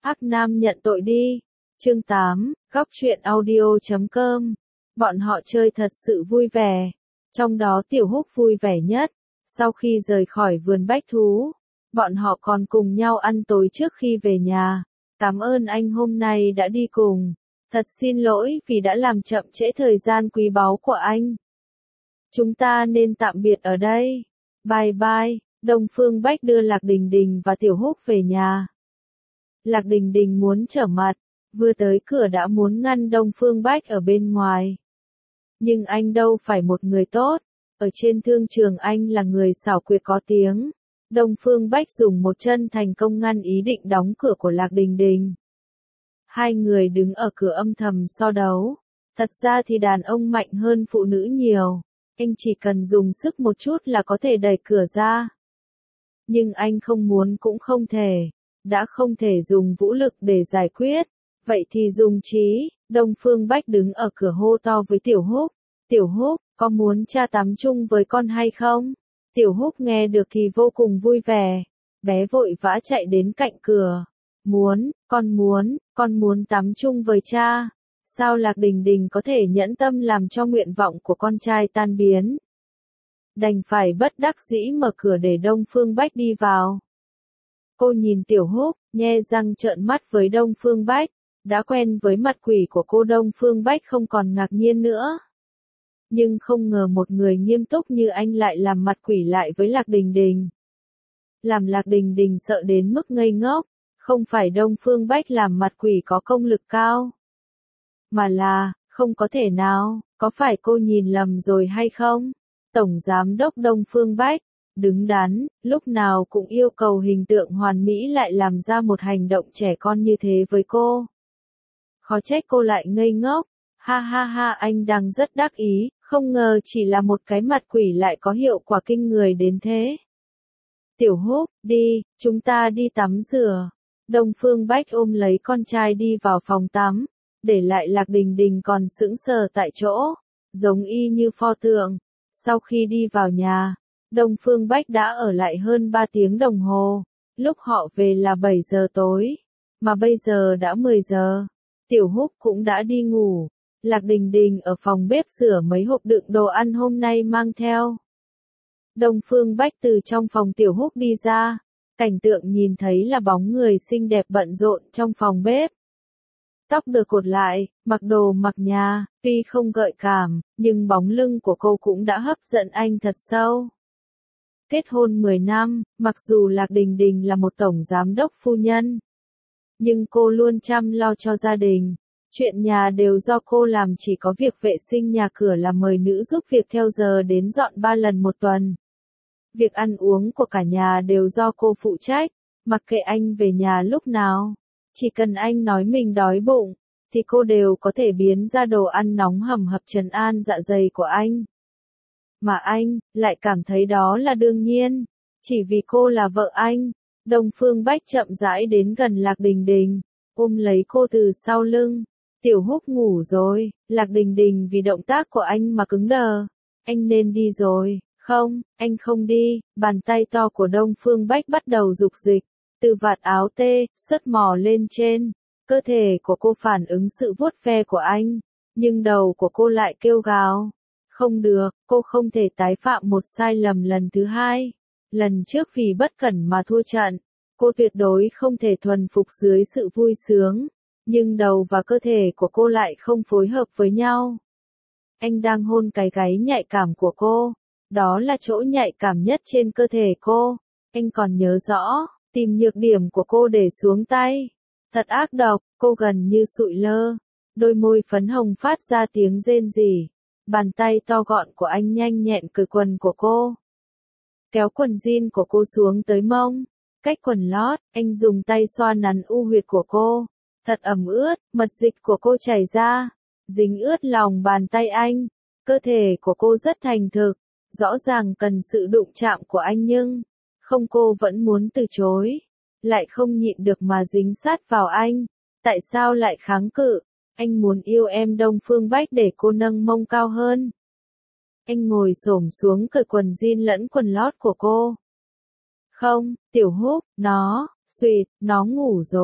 Hắc Nam nhận tội đi. Chương 8, Góc truyện audio.com. Bọn họ chơi thật sự vui vẻ. Trong đó Tiểu Húc vui vẻ nhất. Sau khi rời khỏi vườn bách thú, bọn họ còn cùng nhau ăn tối trước khi về nhà. Cảm ơn anh hôm nay đã đi cùng. Thật xin lỗi vì đã làm chậm trễ thời gian quý báu của anh. Chúng ta nên tạm biệt ở đây. Bye bye. Đông Phương Bách đưa Lạc Đình Đình và Tiểu Húc về nhà. Lạc Đình Đình muốn trở mặt, vừa tới cửa đã muốn ngăn Đông Phương Bách ở bên ngoài. Nhưng anh đâu phải một người tốt, ở trên thương trường anh là người xảo quyệt có tiếng. Đông Phương Bách dùng một chân thành công ngăn ý định đóng cửa của Lạc Đình Đình. Hai người đứng ở cửa âm thầm so đấu. Thật ra thì đàn ông mạnh hơn phụ nữ nhiều. Anh chỉ cần dùng sức một chút là có thể đẩy cửa ra. Nhưng anh không muốn cũng không thể. Đã không thể dùng vũ lực để giải quyết. Vậy thì dùng trí. Đông Phương Bách đứng ở cửa hô to với Tiểu Húc. Tiểu Húc, có muốn cha tắm chung với con hay không? Tiểu Húc nghe được thì vô cùng vui vẻ. Bé vội vã chạy đến cạnh cửa. Con muốn tắm chung với cha. Sao Lạc Đình Đình có thể nhẫn tâm làm cho nguyện vọng của con trai tan biến? Đành phải bất đắc dĩ mở cửa để Đông Phương Bách đi vào. Cô nhìn Tiểu Húc, nhe răng trợn mắt với Đông Phương Bách. Đã quen với mặt quỷ của cô, Đông Phương Bách không còn ngạc nhiên nữa. Nhưng không ngờ một người nghiêm túc như anh lại làm mặt quỷ lại với Lạc Đình Đình. Làm Lạc Đình Đình sợ đến mức ngây ngốc. Không phải Đông Phương Bách làm mặt quỷ có công lực cao. Mà là, không có thể nào, có phải cô nhìn lầm rồi hay không? Tổng Giám đốc Đông Phương Bách, đứng đắn, lúc nào cũng yêu cầu hình tượng hoàn mỹ lại làm ra một hành động trẻ con như thế với cô. Khó trách cô lại ngây ngốc. Ha ha ha, anh đang rất đắc ý, không ngờ chỉ là một cái mặt quỷ lại có hiệu quả kinh người đến thế. Tiểu Húc, đi, chúng ta đi tắm rửa. Đông Phương Bách ôm lấy con trai đi vào phòng tắm, để lại Lạc Đình Đình còn sững sờ tại chỗ, giống y như pho tượng. Sau khi đi vào nhà, Đông Phương Bách đã ở lại hơn 3 tiếng đồng hồ, lúc họ về là 7 giờ tối, mà bây giờ đã 10 giờ. Tiểu Húc cũng đã đi ngủ, Lạc Đình Đình ở phòng bếp rửa mấy hộp đựng đồ ăn hôm nay mang theo. Đông Phương Bách từ trong phòng Tiểu Húc đi ra, cảnh tượng nhìn thấy là bóng người xinh đẹp bận rộn trong phòng bếp. Tóc được cột lại, mặc đồ mặc nhà, tuy không gợi cảm, nhưng bóng lưng của cô cũng đã hấp dẫn anh thật sâu. Kết hôn 10 năm, mặc dù Lạc Đình Đình là một tổng giám đốc phu nhân, nhưng cô luôn chăm lo cho gia đình. Chuyện nhà đều do cô làm, chỉ có việc vệ sinh nhà cửa là mời nữ giúp việc theo giờ đến dọn 3 lần một tuần. Việc ăn uống của cả nhà đều do cô phụ trách, mặc kệ anh về nhà lúc nào. Chỉ cần anh nói mình đói bụng, thì cô đều có thể biến ra đồ ăn nóng hầm hập trấn an dạ dày của anh. Mà anh, lại cảm thấy đó là đương nhiên, chỉ vì cô là vợ anh. Đông Phương Bách chậm rãi đến gần Lạc Đình Đình, ôm lấy cô từ sau lưng. Tiểu Húc ngủ rồi. Lạc Đình Đình vì động tác của anh mà cứng đờ. Anh nên đi rồi. Không, anh không đi. Bàn tay to của Đông Phương Bách bắt đầu dục dịch. Từ vạt áo tê, sất mò lên trên. Cơ thể của cô phản ứng sự vuốt ve của anh. Nhưng đầu của cô lại kêu gào. Không được, cô không thể tái phạm một sai lầm lần thứ hai. Lần trước vì bất cẩn mà thua trận. Cô tuyệt đối không thể thuần phục dưới sự vui sướng. Nhưng đầu và cơ thể của cô lại không phối hợp với nhau. Anh đang hôn cái gáy nhạy cảm của cô. Đó là chỗ nhạy cảm nhất trên cơ thể cô. Anh còn nhớ rõ, tìm nhược điểm của cô để xuống tay. Thật ác độc, cô gần như sụi lơ. Đôi môi phấn hồng phát ra tiếng rên rỉ. Bàn tay to gọn của anh nhanh nhẹn cởi quần của cô. Kéo quần jean của cô xuống tới mông. Cách quần lót, anh dùng tay xoa nắn u huyệt của cô. Thật ẩm ướt, mật dịch của cô chảy ra. Dính ướt lòng bàn tay anh. Cơ thể của cô rất thành thực. Rõ ràng cần sự đụng chạm của anh nhưng, không, cô vẫn muốn từ chối. Lại không nhịn được mà dính sát vào anh. Tại sao lại kháng cự? Anh muốn yêu em. Đông Phương Bách để cô nâng mông cao hơn. Anh ngồi xổm xuống cởi quần jean lẫn quần lót của cô. Không, Tiểu Húc, nó ngủ rồi.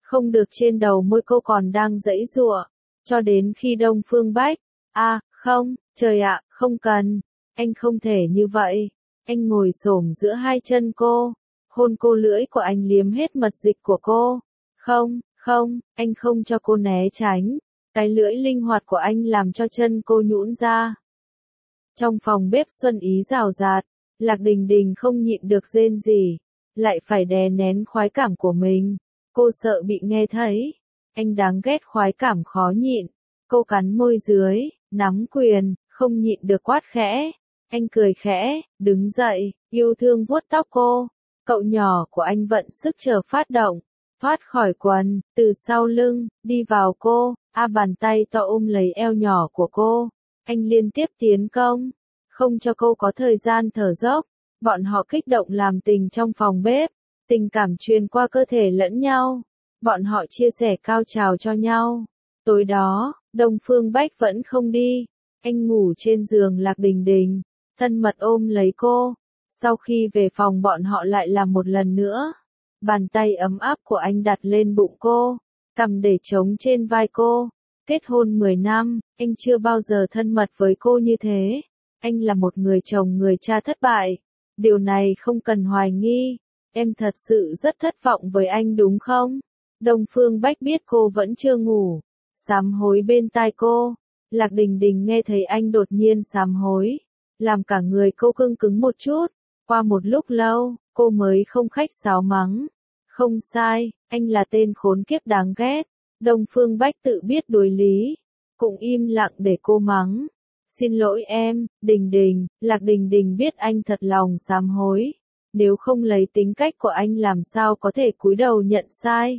Không được trên đầu môi cô còn đang giãy giụa, cho đến khi Đông Phương Bách, không, trời ạ, không cần, anh không thể như vậy. Anh ngồi xổm giữa hai chân cô, hôn cô, lưỡi của anh liếm hết mật dịch của cô. Không, không, anh không cho cô né tránh. Cái lưỡi linh hoạt của anh làm cho chân cô nhũn ra. Trong phòng bếp xuân ý rào rạt, Lạc Đình Đình không nhịn được rên rỉ, lại phải đè nén khoái cảm của mình. Cô sợ bị nghe thấy. Anh đáng ghét khoái cảm khó nhịn. Cô cắn môi dưới, nắm quyền, không nhịn được quát khẽ. Anh cười khẽ, đứng dậy, yêu thương vuốt tóc cô. Cậu nhỏ của anh vận sức chờ phát động, thoát khỏi quần, từ sau lưng, đi vào cô, bàn tay to ôm lấy eo nhỏ của cô. Anh liên tiếp tiến công, không cho cô có thời gian thở dốc. Bọn họ kích động làm tình trong phòng bếp, tình cảm truyền qua cơ thể lẫn nhau. Bọn họ chia sẻ cao trào cho nhau. Tối đó, Đông Phương Bách vẫn không đi. Anh ngủ trên giường Lạc Đình Đình, thân mật ôm lấy cô. Sau khi về phòng bọn họ lại làm một lần nữa. Bàn tay ấm áp của anh đặt lên bụng cô, cằm để trống trên vai cô. Kết hôn 10 năm, anh chưa bao giờ thân mật với cô như thế. Anh là một người chồng người cha thất bại. Điều này không cần hoài nghi. Em thật sự rất thất vọng với anh đúng không? Đông Phương Bách biết cô vẫn chưa ngủ, sám hối bên tai cô. Lạc Đình Đình nghe thấy anh đột nhiên sám hối, làm cả người cô cứng cứng một chút. Qua một lúc lâu, cô mới không khách sáo mắng. Không sai, anh là tên khốn kiếp đáng ghét. Đông Phương Bách tự biết đối lý, cũng im lặng để cô mắng. Xin lỗi em, Đình Đình. Lạc Đình Đình biết anh thật lòng sám hối. Nếu không lấy tính cách của anh làm sao có thể cúi đầu nhận sai.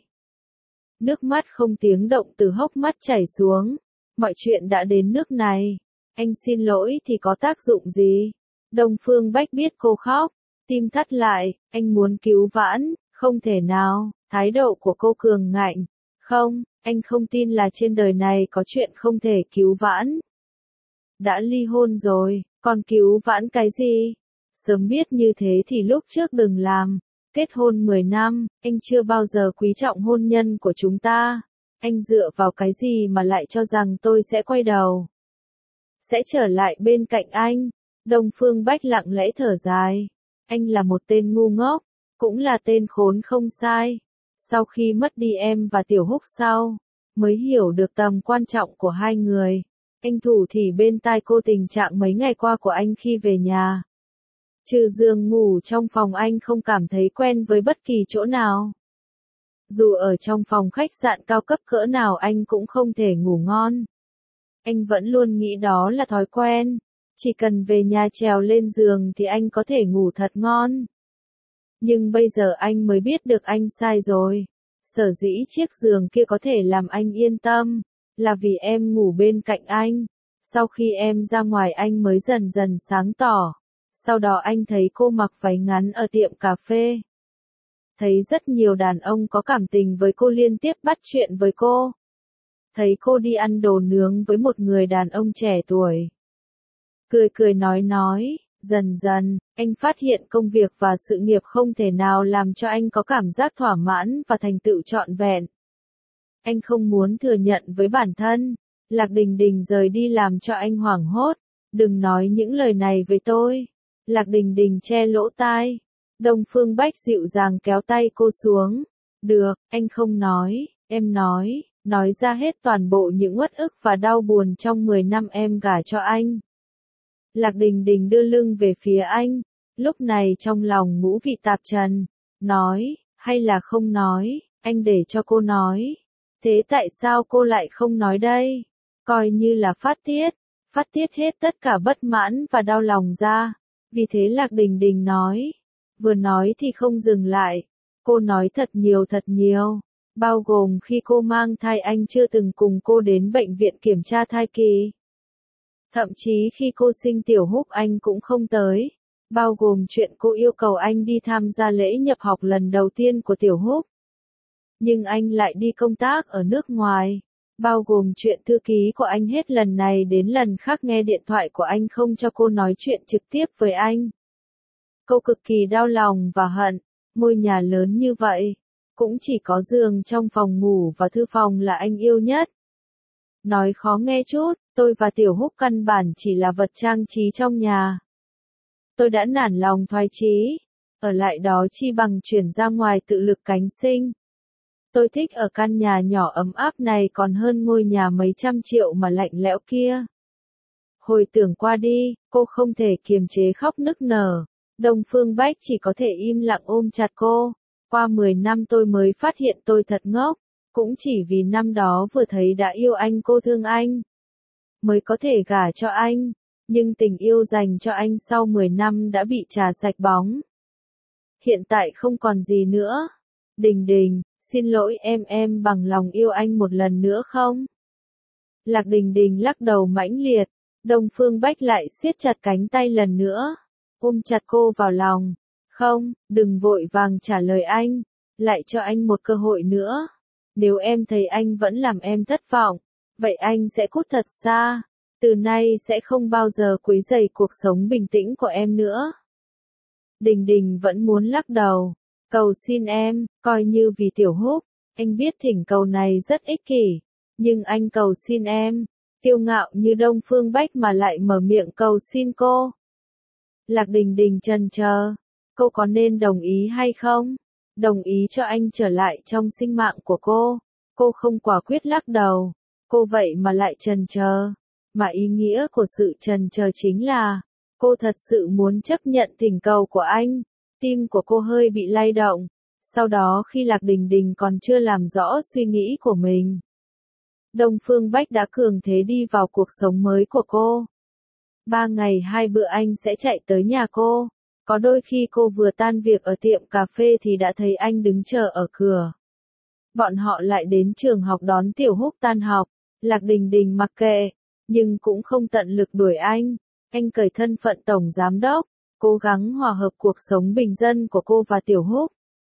Nước mắt không tiếng động từ hốc mắt chảy xuống. Mọi chuyện đã đến nước này. Anh xin lỗi thì có tác dụng gì? Đông Phương Bách biết cô khóc, tim thắt lại, anh muốn cứu vãn, không thể nào. Thái độ của cô cường ngạnh. Không, anh không tin là trên đời này có chuyện không thể cứu vãn. Đã ly hôn rồi, còn cứu vãn cái gì? Sớm biết như thế thì lúc trước đừng làm. Kết hôn 10 năm, anh chưa bao giờ quý trọng hôn nhân của chúng ta. Anh dựa vào cái gì mà lại cho rằng tôi sẽ quay đầu? Sẽ trở lại bên cạnh anh. Đông Phương Bách lặng lẽ thở dài. Anh là một tên ngu ngốc, cũng là tên khốn không sai. Sau khi mất đi em và Tiểu Húc sau, mới hiểu được tầm quan trọng của hai người. Anh thủ thỉ bên tai cô tình trạng mấy ngày qua của anh khi về nhà. Trừ giường ngủ trong phòng anh không cảm thấy quen với bất kỳ chỗ nào. Dù ở trong phòng khách sạn cao cấp cỡ nào anh cũng không thể ngủ ngon. Anh vẫn luôn nghĩ đó là thói quen. Chỉ cần về nhà trèo lên giường thì anh có thể ngủ thật ngon. Nhưng bây giờ anh mới biết được anh sai rồi. Sở dĩ chiếc giường kia có thể làm anh yên tâm, là vì em ngủ bên cạnh anh. Sau khi em ra ngoài anh mới dần dần sáng tỏ. Sau đó anh thấy cô mặc váy ngắn ở tiệm cà phê. Thấy rất nhiều đàn ông có cảm tình với cô liên tiếp bắt chuyện với cô. Thấy cô đi ăn đồ nướng với một người đàn ông trẻ tuổi. Cười cười nói, dần dần, anh phát hiện công việc và sự nghiệp không thể nào làm cho anh có cảm giác thỏa mãn và thành tựu trọn vẹn. Anh không muốn thừa nhận với bản thân. Lạc Đình Đình rời đi làm cho anh hoảng hốt. Đừng nói những lời này với tôi. Lạc Đình Đình che lỗ tai. Đông Phương Bách dịu dàng kéo tay cô xuống. Được, anh không nói, em nói ra hết toàn bộ những uất ức và đau buồn trong 10 năm em gả cho anh. Lạc Đình Đình đưa lưng về phía anh, lúc này trong lòng ngũ vị tạp trần. Nói, hay là không nói, anh để cho cô nói. Thế tại sao cô lại không nói đây? Coi như là phát tiết hết tất cả bất mãn và đau lòng ra. Vì thế Lạc Đình Đình nói, vừa nói thì không dừng lại. Cô nói thật nhiều, bao gồm khi cô mang thai anh chưa từng cùng cô đến bệnh viện kiểm tra thai kỳ. Thậm chí khi cô sinh Tiểu Húc anh cũng không tới. Bao gồm chuyện cô yêu cầu anh đi tham gia lễ nhập học lần đầu tiên của Tiểu Húc. Nhưng anh lại đi công tác ở nước ngoài. Bao gồm chuyện thư ký của anh hết lần này đến lần khác nghe điện thoại của anh không cho cô nói chuyện trực tiếp với anh. Cô cực kỳ đau lòng và hận. Ngôi nhà lớn như vậy, Cũng chỉ có giường trong phòng ngủ và thư phòng là anh yêu nhất. Nói khó nghe chút, tôi và Tiểu Húc căn bản chỉ là vật trang trí trong nhà. Tôi đã nản lòng thoái chí, ở lại đó chi bằng chuyển ra ngoài tự lực cánh sinh. Tôi thích ở căn nhà nhỏ ấm áp này còn hơn ngôi nhà mấy trăm triệu mà lạnh lẽo kia. Hồi tưởng qua đi, cô không thể kiềm chế khóc nức nở. Đông Phương Bách chỉ có thể im lặng ôm chặt cô. Qua 10 năm tôi mới phát hiện tôi thật ngốc. Cũng chỉ vì năm đó vừa thấy đã yêu anh, cô thương anh, mới có thể gả cho anh. Nhưng tình yêu dành cho anh sau 10 năm đã bị trà sạch bóng. Hiện tại không còn gì nữa. Đình Đình, xin lỗi em bằng lòng yêu anh một lần nữa không? Lạc Đình Đình lắc đầu mãnh liệt. Đông Phương Bách lại siết chặt cánh tay lần nữa, ôm chặt cô vào lòng. Không, đừng vội vàng trả lời anh, lại cho anh một cơ hội nữa. Nếu em thấy anh vẫn làm em thất vọng, vậy anh sẽ cút thật xa. Từ nay sẽ không bao giờ quấy rầy cuộc sống bình tĩnh của em nữa. Đình Đình vẫn muốn lắc đầu. Cầu xin em, coi như vì Tiểu Húc. Anh biết thỉnh cầu này rất ích kỷ, nhưng anh cầu xin em. Kiêu ngạo như Đông Phương Bách mà lại mở miệng cầu xin cô. Lạc Đình Đình chần chờ, cô có nên đồng ý hay không? Đồng ý cho anh trở lại trong sinh mạng của cô. Cô không quả quyết lắc đầu. Cô vậy mà lại chần chờ. Mà ý nghĩa của sự chần chờ chính là, cô thật sự muốn chấp nhận thỉnh cầu của anh. Tim của cô hơi bị lay động. Sau đó khi Lạc Đình Đình còn chưa làm rõ suy nghĩ của mình, Đông Phương Bách đã cường thế đi vào cuộc sống mới của cô. 3 ngày 2 bữa anh sẽ chạy tới nhà cô. Có đôi khi cô vừa tan việc ở tiệm cà phê thì đã thấy anh đứng chờ ở cửa. Bọn họ lại đến trường học đón Tiểu Húc tan học. Lạc Đình Đình mặc kệ, nhưng cũng không tận lực đuổi anh. Anh cởi thân phận tổng giám đốc, cố gắng hòa hợp cuộc sống bình dân của cô và Tiểu Húc.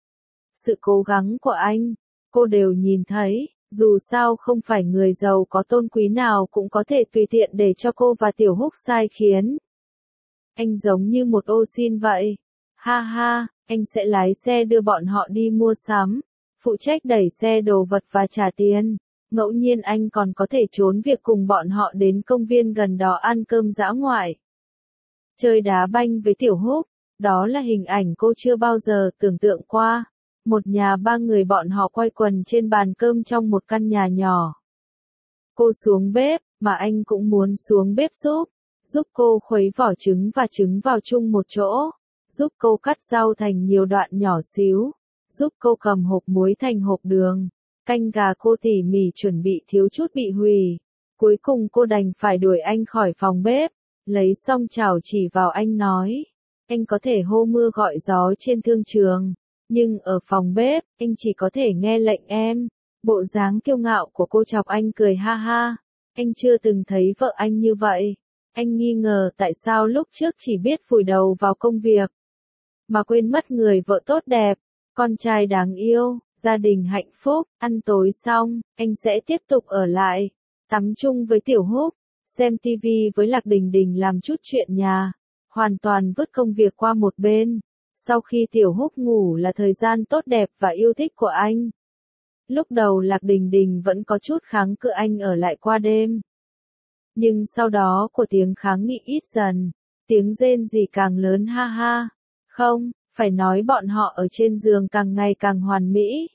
Sự cố gắng của anh, cô đều nhìn thấy. Dù sao không phải người giàu có tôn quý nào cũng có thể tùy tiện để cho cô và Tiểu Húc sai khiến. Anh giống như một ô xin vậy. Ha ha, anh sẽ lái xe đưa bọn họ đi mua sắm, phụ trách đẩy xe đồ vật và trả tiền. Ngẫu nhiên anh còn có thể trốn việc cùng bọn họ đến công viên gần đó ăn cơm dã ngoại. Chơi đá banh với Tiểu Húc, đó là hình ảnh cô chưa bao giờ tưởng tượng qua. Một nhà 3 người bọn họ quây quần trên bàn cơm trong một căn nhà nhỏ. Cô xuống bếp, mà anh cũng muốn xuống bếp giúp cô khuấy vỏ trứng và trứng vào chung một chỗ, giúp cô cắt rau thành nhiều đoạn nhỏ xíu, giúp cô cầm hộp muối thành hộp đường. Canh gà cô tỉ mỉ chuẩn bị thiếu chút bị hủy. Cuối cùng cô đành phải đuổi anh khỏi phòng bếp, lấy xong chảo chỉ vào anh nói, anh có thể hô mưa gọi gió trên thương trường, nhưng ở phòng bếp, anh chỉ có thể nghe lệnh em. Bộ dáng kiêu ngạo của cô chọc anh cười ha ha. Anh chưa từng thấy vợ anh như vậy. Anh nghi ngờ tại sao lúc trước chỉ biết vùi đầu vào công việc, mà quên mất người vợ tốt đẹp, con trai đáng yêu, gia đình hạnh phúc. Ăn tối xong, anh sẽ tiếp tục ở lại, tắm chung với Tiểu Húc, xem tivi với Lạc Đình Đình, làm chút chuyện nhà, hoàn toàn vứt công việc qua một bên. Sau khi Tiểu Húc ngủ là thời gian tốt đẹp và yêu thích của anh. Lúc đầu Lạc Đình Đình vẫn có chút kháng cự anh ở lại qua đêm. Nhưng sau đó của tiếng kháng nghị ít dần, tiếng rên rỉ càng lớn ha ha. Không, phải nói bọn họ ở trên giường càng ngày càng hoàn mỹ.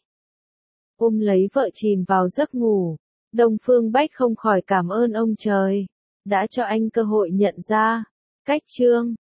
Ôm lấy vợ chìm vào giấc ngủ, Đông Phương Bách không khỏi cảm ơn ông trời, đã cho anh cơ hội nhận ra. Cách chương